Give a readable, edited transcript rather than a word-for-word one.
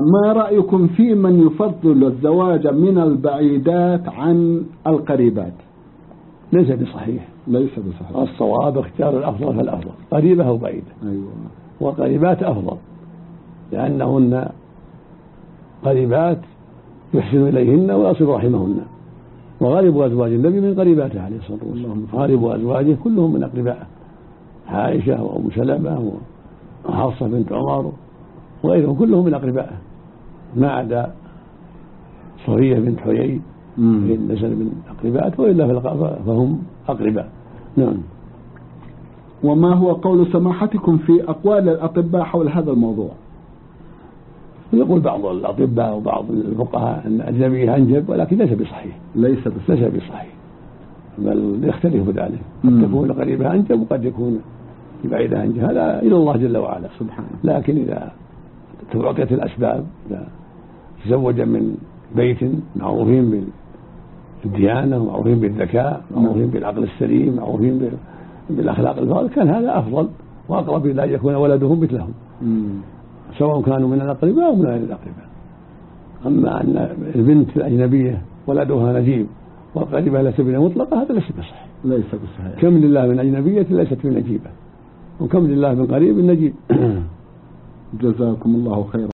ما رأيكم في من يفضل الزواج من البعيدات عن القريبات؟ ليس بصحيح. ليس بصحيح. الصواب اختيار الأفضل فالأفضل، قريبة أو بعيدة. أيوة. والقريبات أفضل لأنهن قريبات يحسن إليهن ويصل رحمهن، وغالب أزواج النبي من قريباته عليه الصلاة والسلام. غالب أزواجه كلهم من أقربائه، عائشة وأم سلمة وحفصة بنت عمر وغيرهم كلهم من أقربائه، ما عدا صفية بنت حيي ليس من أقربائه، وإلا فهم أقرباء. نعم. وما هو قول سماحتكم في أقوال الأطباء حول هذا الموضوع؟ يقول بعض الأطباء وبعض الفقهاء أن الأجنبية أنجب، ولكن ليس بصحيح. ليس بصحيح، بل يختلف ذلك، قد تكون قريبة أنجب وقد يكون بعيدة أنجب، هذا إلى الله جل وعلا سبحانه. لكن إذا توقعت الأسباب، إذا تزوج من بيت معروفين بالديانة ومعروفين بالذكاء ومعروفين بالعقل السليم ومعروفين بالأخلاق الفاضلة، كان هذا أفضل وأقرب إلى أن يكون ولدهم مثلهم، سواء كانوا من الأقرباء أو من غير الأقرباء. أما أن البنت الأجنبية ولدها نجيب والقريبة ليست مطلقة، هذا ليس بصحيح. ليس بصحيح. كم لله من أجنبية ليست بنجيبة، وكم لله من قريب نجيب. جزاكم الله خيرا.